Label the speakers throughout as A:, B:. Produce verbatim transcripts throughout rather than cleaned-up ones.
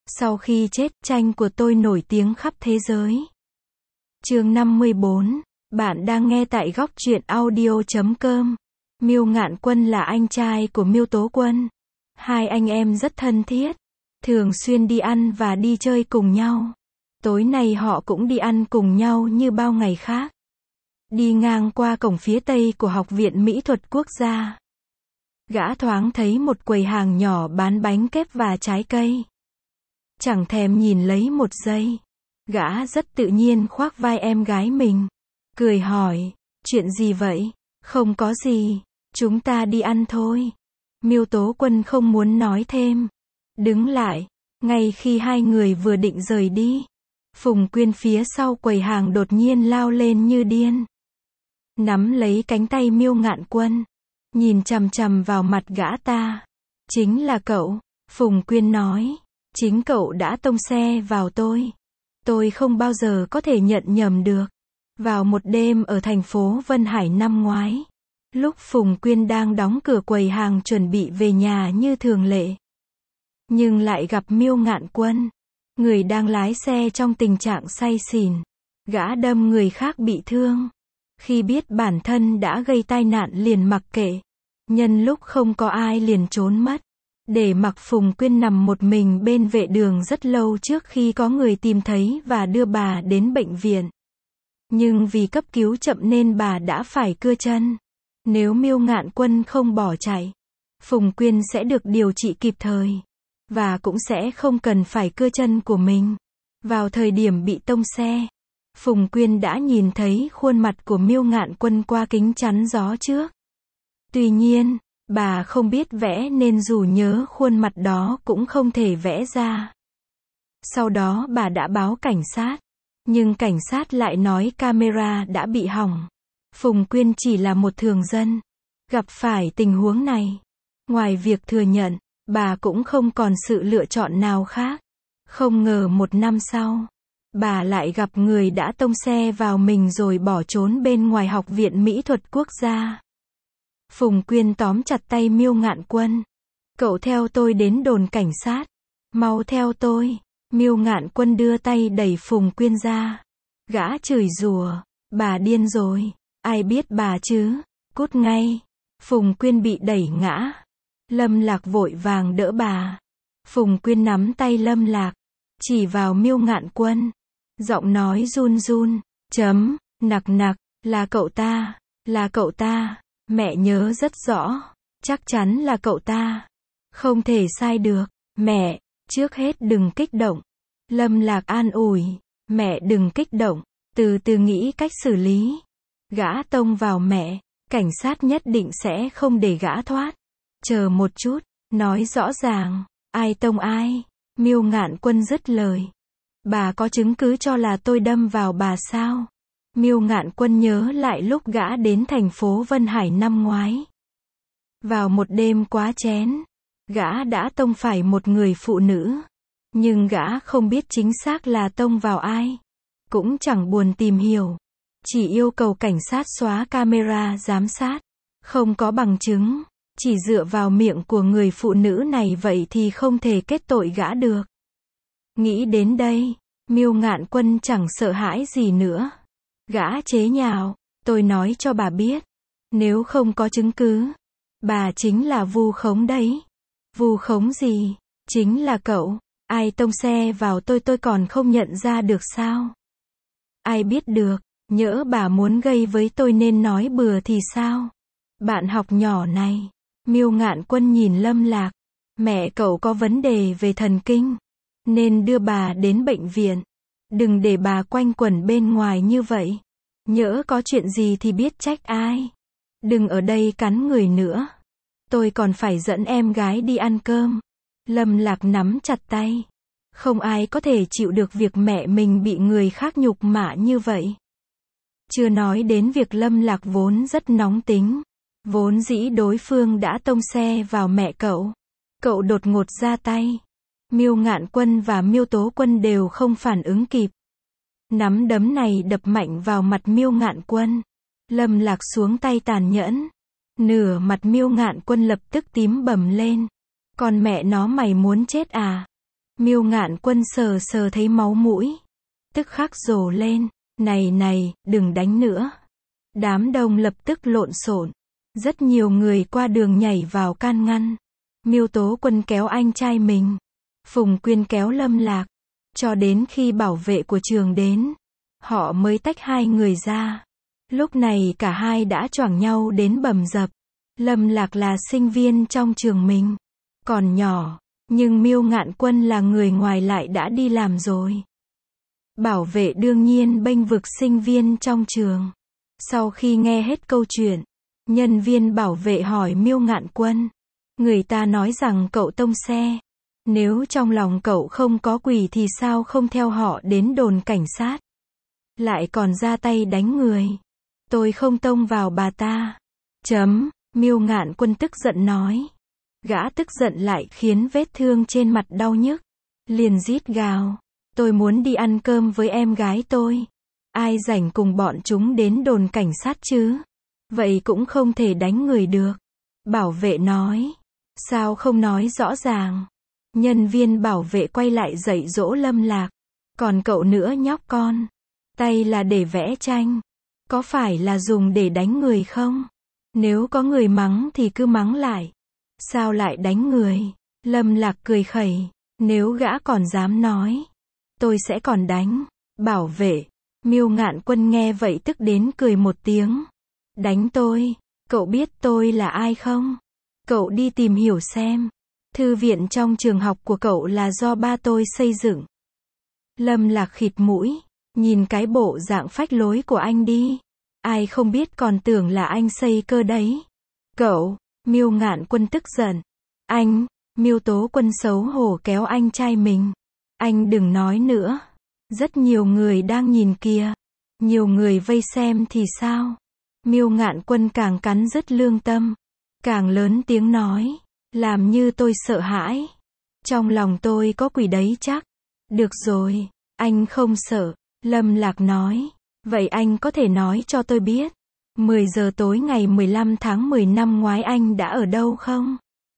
A: Sau khi chết, tranh của tôi nổi tiếng khắp thế giới. Chương năm mươi bốn. Bạn đang nghe tại góc truyện audio chấm com. Miêu Ngạn Quân là anh trai của Miêu Tố Quân. Hai anh em rất thân thiết, thường xuyên đi ăn và đi chơi cùng nhau. Tối nay họ cũng đi ăn cùng nhau như bao ngày khác. Đi ngang qua cổng phía tây của Học viện Mỹ thuật Quốc gia, gã thoáng thấy một quầy hàng nhỏ bán bánh kép và trái cây. Chẳng thèm nhìn lấy một giây, gã rất tự nhiên khoác vai em gái mình, cười hỏi, chuyện gì vậy? Không có gì, chúng ta đi ăn thôi. Miêu Tố Quân không muốn nói thêm, đứng lại. Ngay khi hai người vừa định rời đi, Phùng Quyên phía sau quầy hàng đột nhiên lao lên như điên, nắm lấy cánh tay Miêu Ngạn Quân, nhìn chằm chằm vào mặt gã ta. Chính là cậu, Phùng Quyên nói, chính cậu đã tông xe vào tôi. Tôi không bao giờ có thể nhận nhầm được. Vào một đêm ở thành phố Vân Hải năm ngoái, lúc Phùng Quyên đang đóng cửa quầy hàng chuẩn bị về nhà như thường lệ, nhưng lại gặp Miêu Ngạn Quân, người đang lái xe trong tình trạng say xỉn. Gã đâm người khác bị thương. Khi biết bản thân đã gây tai nạn liền mặc kệ. Nhân lúc không có ai liền trốn mất, để mặc Phùng Quyên nằm một mình bên vệ đường rất lâu trước khi có người tìm thấy và đưa bà đến bệnh viện. Nhưng vì cấp cứu chậm nên bà đã phải cưa chân. Nếu Miêu Ngạn Quân không bỏ chạy, Phùng Quyên sẽ được điều trị kịp thời, và cũng sẽ không cần phải cưa chân của mình. Vào thời điểm bị tông xe, Phùng Quyên đã nhìn thấy khuôn mặt của Miêu Ngạn Quân qua kính chắn gió trước. Tuy nhiên, bà không biết vẽ nên dù nhớ khuôn mặt đó cũng không thể vẽ ra. Sau đó bà đã báo cảnh sát, nhưng cảnh sát lại nói camera đã bị hỏng. Phùng Quyên chỉ là một thường dân, gặp phải tình huống này. Ngoài việc thừa nhận, bà cũng không còn sự lựa chọn nào khác. Không ngờ một năm sau, bà lại gặp người đã tông xe vào mình rồi bỏ trốn bên ngoài Học viện Mỹ thuật Quốc gia. Phùng Quyên tóm chặt tay Miêu Ngạn Quân. Cậu theo tôi đến đồn cảnh sát. Mau theo tôi. Miêu Ngạn Quân đưa tay đẩy Phùng Quyên ra. Gã chửi rủa, bà điên rồi. Ai biết bà chứ? Cút ngay. Phùng Quyên bị đẩy ngã. Lâm Lạc vội vàng đỡ bà. Phùng Quyên nắm tay Lâm Lạc, chỉ vào Miêu Ngạn Quân. Giọng nói run run, chấm, nặc nặc, là cậu ta, là cậu ta. Mẹ nhớ rất rõ, chắc chắn là cậu ta. Không thể sai được. Mẹ, trước hết đừng kích động. Lâm Lạc an ủi, mẹ đừng kích động, từ từ nghĩ cách xử lý. Gã tông vào mẹ, cảnh sát nhất định sẽ không để gã thoát. Chờ một chút, nói rõ ràng, ai tông ai? Miêu Ngạn Quân dứt lời. Bà có chứng cứ cho là tôi đâm vào bà sao? Miêu Ngạn Quân nhớ lại lúc gã đến thành phố Vân Hải năm ngoái. Vào một đêm quá chén, gã đã tông phải một người phụ nữ. Nhưng gã không biết chính xác là tông vào ai. Cũng chẳng buồn tìm hiểu. Chỉ yêu cầu cảnh sát xóa camera giám sát. Không có bằng chứng. Chỉ dựa vào miệng của người phụ nữ này vậy thì không thể kết tội gã được. Nghĩ đến đây, Miêu Ngạn Quân chẳng sợ hãi gì nữa. Gã chế nhạo, tôi nói cho bà biết, nếu không có chứng cứ, bà chính là vu khống đấy. Vu khống gì? Chính là cậu. Ai tông xe vào tôi tôi còn không nhận ra được sao? Ai biết được, nhỡ bà muốn gây với tôi nên nói bừa thì sao? Bạn học nhỏ này. Miêu Ngạn Quân nhìn Lâm Lạc. Mẹ cậu có vấn đề về thần kinh, nên đưa bà đến bệnh viện. Đừng để bà quanh quẩn bên ngoài như vậy. Nhỡ có chuyện gì thì biết trách ai. Đừng ở đây cắn người nữa. Tôi còn phải dẫn em gái đi ăn cơm. Lâm Lạc nắm chặt tay. Không ai có thể chịu được việc mẹ mình bị người khác nhục mạ như vậy. Chưa nói đến việc Lâm Lạc vốn rất nóng tính. Vốn dĩ đối phương đã tông xe vào mẹ cậu. Cậu đột ngột ra tay. Miêu Ngạn Quân và Miêu Tố Quân đều không phản ứng kịp. Nắm đấm này đập mạnh vào mặt Miêu Ngạn Quân. Lâm Lạc xuống tay tàn nhẫn. Nửa mặt Miêu Ngạn Quân lập tức tím bầm lên. Con mẹ nó mày muốn chết à? Miêu Ngạn Quân sờ sờ thấy máu mũi, tức khắc rồ lên, này này, đừng đánh nữa. Đám đông lập tức lộn xộn, rất nhiều người qua đường nhảy vào can ngăn. Miêu Tố Quân kéo anh trai mình, Phùng Quyên kéo Lâm Lạc, cho đến khi bảo vệ của trường đến, họ mới tách hai người ra. Lúc này cả hai đã choảng nhau đến bầm dập. Lâm Lạc là sinh viên trong trường mình, còn nhỏ, nhưng Miêu Ngạn Quân là người ngoài lại đã đi làm rồi. Bảo vệ đương nhiên bênh vực sinh viên trong trường. Sau khi nghe hết câu chuyện, nhân viên bảo vệ hỏi Miêu Ngạn Quân. Người ta nói rằng cậu tông xe. Nếu trong lòng cậu không có quỷ thì sao không theo họ đến đồn cảnh sát? Lại còn ra tay đánh người. Tôi không tông vào bà ta. Chấm, Miêu Ngạn Quân tức giận nói. Gã tức giận lại khiến vết thương trên mặt đau nhức. Liền rít gào. Tôi muốn đi ăn cơm với em gái tôi. Ai rảnh cùng bọn chúng đến đồn cảnh sát chứ? Vậy cũng không thể đánh người được. Bảo vệ nói. Sao không nói rõ ràng? Nhân viên bảo vệ quay lại dạy dỗ Lâm Lạc. Còn cậu nữa nhóc con. Tay là để vẽ tranh. Có phải là dùng để đánh người không? Nếu có người mắng thì cứ mắng lại. Sao lại đánh người? Lâm Lạc cười khẩy. Nếu gã còn dám nói, tôi sẽ còn đánh. Bảo vệ. Miêu Ngạn Quân nghe vậy tức đến cười một tiếng. Đánh tôi? Cậu biết tôi là ai không? Cậu đi tìm hiểu xem. Thư viện trong trường học của cậu là do ba tôi xây dựng. Lâm Lạc khịt mũi. Nhìn cái bộ dạng phách lối của anh đi. Ai không biết còn tưởng là anh xây cơ đấy. Cậu, Miêu Ngạn Quân tức giận. Anh, Miêu Tố Quân xấu hổ kéo anh trai mình. Anh đừng nói nữa. Rất nhiều người đang nhìn kìa. Nhiều người vây xem thì sao? Miêu Ngạn Quân càng cắn rứt lương tâm. Càng lớn tiếng nói. Làm như tôi sợ hãi. Trong lòng tôi có quỷ đấy chắc. Được rồi, anh không sợ. Lâm Lạc nói. Vậy anh có thể nói cho tôi biết. mười giờ tối ngày mười lăm tháng mười năm ngoái anh đã ở đâu không?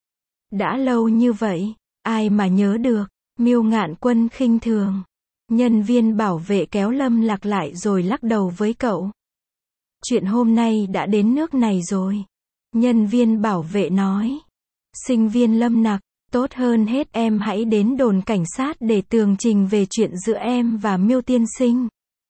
A: Đã lâu như vậy, ai mà nhớ được. Miêu Ngạn Quân khinh thường. Nhân viên bảo vệ kéo Lâm Lạc lại rồi lắc đầu với cậu. Chuyện hôm nay đã đến nước này rồi. Nhân viên bảo vệ nói. Sinh viên Lâm Lạc, tốt hơn hết em hãy đến đồn cảnh sát để tường trình về chuyện giữa em và Miêu tiên sinh.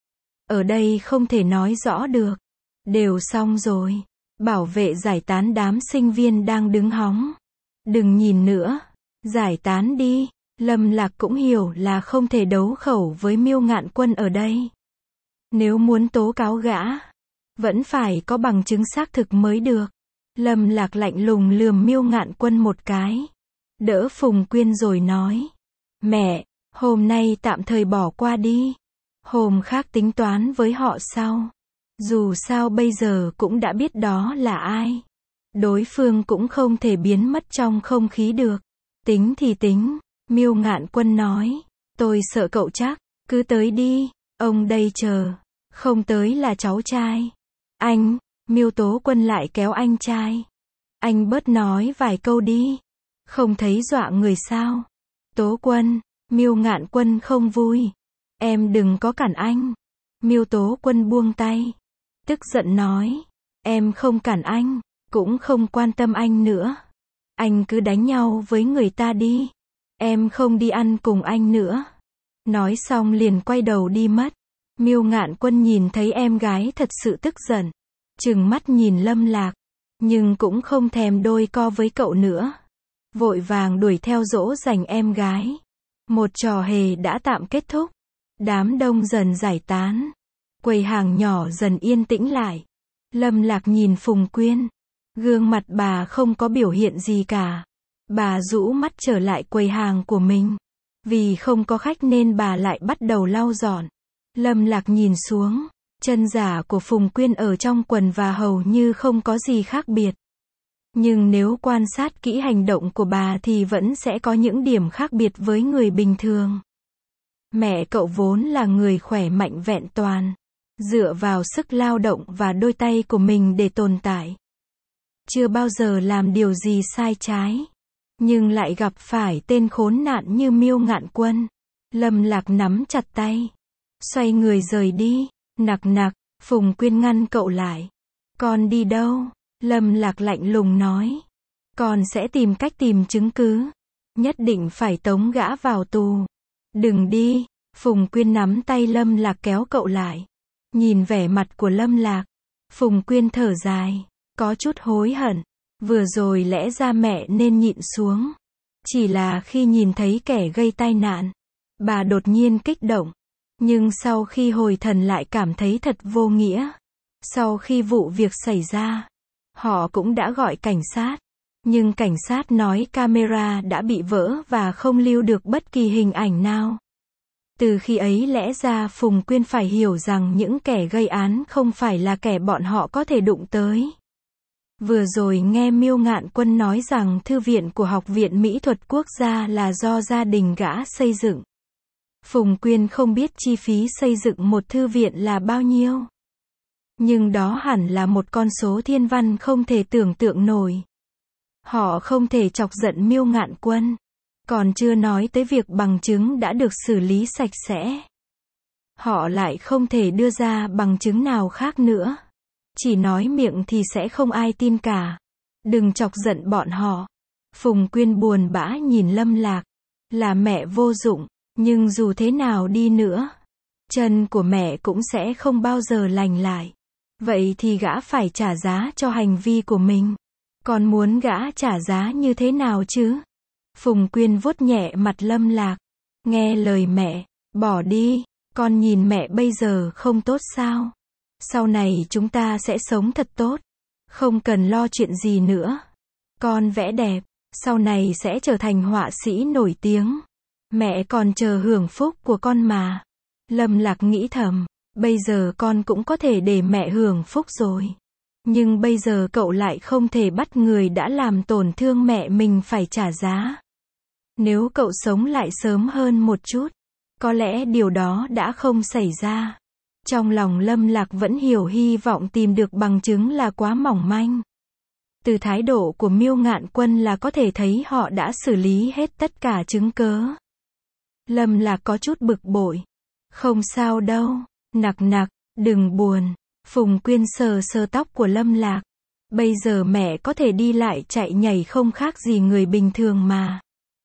A: Ở đây không thể nói rõ được. Đều xong rồi. Bảo vệ giải tán đám sinh viên đang đứng hóng. Đừng nhìn nữa. Giải tán đi. Lâm Lạc cũng hiểu là không thể đấu khẩu với Miêu Ngạn Quân ở đây. Nếu muốn tố cáo gã, vẫn phải có bằng chứng xác thực mới được. Lâm Lạc lạnh lùng lườm Miêu Ngạn Quân một cái. Đỡ Phùng Quyên rồi nói. Mẹ, hôm nay tạm thời bỏ qua đi. Hôm khác tính toán với họ sau. Dù sao bây giờ cũng đã biết đó là ai. Đối phương cũng không thể biến mất trong không khí được. Tính thì tính. Miêu Ngạn Quân nói. Tôi sợ cậu chắc. Cứ tới đi. Ông đây chờ. Không tới là cháu trai. Anh. Miêu Tố Quân lại kéo anh trai. Anh bớt nói vài câu đi. Không thấy dọa người sao? Tố Quân. Miêu Ngạn Quân không vui. Em đừng có cản anh. Miêu Tố Quân buông tay. Tức giận nói. Em không cản anh. Cũng không quan tâm anh nữa. Anh cứ đánh nhau với người ta đi. Em không đi ăn cùng anh nữa. Nói xong liền quay đầu đi mất. Miêu Ngạn Quân nhìn thấy em gái thật sự tức giận. Trừng mắt nhìn Lâm Lạc. Nhưng cũng không thèm đôi co với cậu nữa. Vội vàng đuổi theo dỗ dành em gái. Một trò hề đã tạm kết thúc. Đám đông dần giải tán. Quầy hàng nhỏ dần yên tĩnh lại. Lâm Lạc nhìn Phùng Quyên. Gương mặt bà không có biểu hiện gì cả. Bà rũ mắt trở lại quầy hàng của mình. Vì không có khách nên bà lại bắt đầu lau dọn. Lâm Lạc nhìn xuống. Chân giả của Phùng Quyên ở trong quần và hầu như không có gì khác biệt. Nhưng nếu quan sát kỹ hành động của bà thì vẫn sẽ có những điểm khác biệt với người bình thường. Mẹ cậu vốn là người khỏe mạnh vẹn toàn. Dựa vào sức lao động và đôi tay của mình để tồn tại. Chưa bao giờ làm điều gì sai trái. nhưng lại gặp phải tên khốn nạn như Miêu Ngạn Quân. Lâm Lạc nắm chặt tay, xoay người rời đi. Nặc nặc, Phùng Quyên ngăn cậu lại. Con đi đâu? Lâm Lạc lạnh lùng nói. Con sẽ tìm cách tìm chứng cứ. Nhất định phải tống gã vào tù. Đừng đi. Phùng Quyên nắm tay Lâm Lạc kéo cậu lại. Nhìn vẻ mặt của Lâm Lạc, Phùng Quyên thở dài, có chút hối hận. Vừa rồi lẽ ra mẹ nên nhịn xuống. Chỉ là khi nhìn thấy kẻ gây tai nạn, bà đột nhiên kích động. Nhưng sau khi hồi thần lại cảm thấy thật vô nghĩa. Sau khi vụ việc xảy ra, họ cũng đã gọi cảnh sát. Nhưng cảnh sát nói camera đã bị vỡ và không lưu được bất kỳ hình ảnh nào. Từ khi ấy lẽ ra Phùng Quyên phải hiểu rằng những kẻ gây án không phải là kẻ bọn họ có thể đụng tới. Vừa rồi nghe Miêu Ngạn Quân nói rằng thư viện của Học viện Mỹ thuật Quốc gia là do gia đình gã xây dựng. Phùng Quyên không biết chi phí xây dựng một thư viện là bao nhiêu. Nhưng đó hẳn là một con số thiên văn không thể tưởng tượng nổi. Họ không thể chọc giận Miêu Ngạn Quân. Còn chưa nói tới việc bằng chứng đã được xử lý sạch sẽ. Họ lại không thể đưa ra bằng chứng nào khác nữa. Chỉ nói miệng thì sẽ không ai tin cả. Đừng chọc giận bọn họ. Phùng Quyên buồn bã nhìn Lâm Lạc. Là mẹ vô dụng, nhưng dù thế nào đi nữa, chân của mẹ cũng sẽ không bao giờ lành lại. Vậy thì gã phải trả giá cho hành vi của mình. Còn muốn gã trả giá như thế nào chứ? Phùng Quyên vuốt nhẹ mặt Lâm Lạc. Nghe lời mẹ, bỏ đi. Con nhìn mẹ bây giờ không tốt sao? Sau này chúng ta sẽ sống thật tốt. Không cần lo chuyện gì nữa. Con vẽ đẹp, sau này sẽ trở thành họa sĩ nổi tiếng. Mẹ còn chờ hưởng phúc của con mà. Lâm Lạc nghĩ thầm, bây giờ con cũng có thể để mẹ hưởng phúc rồi. Nhưng bây giờ cậu lại không thể bắt người đã làm tổn thương mẹ mình phải trả giá. Nếu cậu sống lại sớm hơn một chút, có lẽ điều đó đã không xảy ra. Trong lòng Lâm Lạc vẫn hiểu hy vọng tìm được bằng chứng là quá mỏng manh. Từ thái độ của Miêu Ngạn Quân là có thể thấy họ đã xử lý hết tất cả chứng cớ. Lâm Lạc có chút bực bội. Không sao đâu. Nặc nặc, đừng buồn. Phùng Quyên sờ sờ tóc của Lâm Lạc. Bây giờ mẹ có thể đi lại chạy nhảy không khác gì người bình thường mà.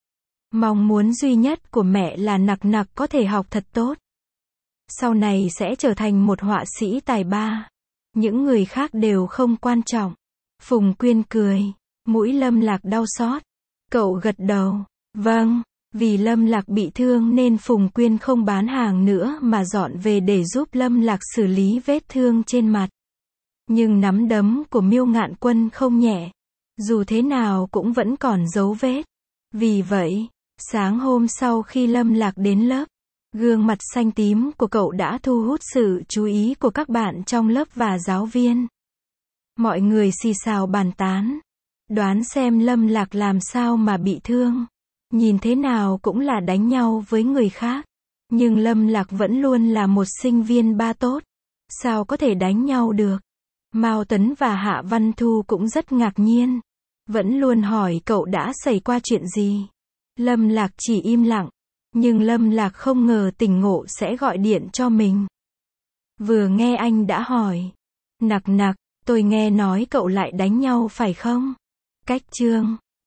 A: Mong muốn duy nhất của mẹ là Nặc Nặc có thể học thật tốt. Sau này sẽ trở thành một họa sĩ tài ba. Những người khác đều không quan trọng. Phùng Quyên cười. Mũi Lâm Lạc đau xót. Cậu gật đầu. Vâng. Vì Lâm Lạc bị thương nên Phùng Quyên không bán hàng nữa mà dọn về để giúp Lâm Lạc xử lý vết thương trên mặt. Nhưng nắm đấm của Miêu Ngạn Quân không nhẹ. Dù thế nào cũng vẫn còn dấu vết. Vì vậy, sáng hôm sau khi Lâm Lạc đến lớp, gương mặt xanh tím của cậu đã thu hút sự chú ý của các bạn trong lớp và giáo viên. Mọi người xì xào bàn tán. Đoán xem Lâm Lạc làm sao mà bị thương. Nhìn thế nào cũng là đánh nhau với người khác. Nhưng Lâm Lạc vẫn luôn là một sinh viên ba tốt. Sao có thể đánh nhau được? Mao Tấn và Hạ Văn Thu cũng rất ngạc nhiên. Vẫn luôn hỏi cậu đã xảy qua chuyện gì. Lâm Lạc chỉ im lặng. Nhưng Lâm Lạc không ngờ tỉnh ngộ sẽ gọi điện cho mình. Vừa nghe anh đã hỏi. Nặc nặc, tôi nghe nói cậu lại đánh nhau phải không? Cách chương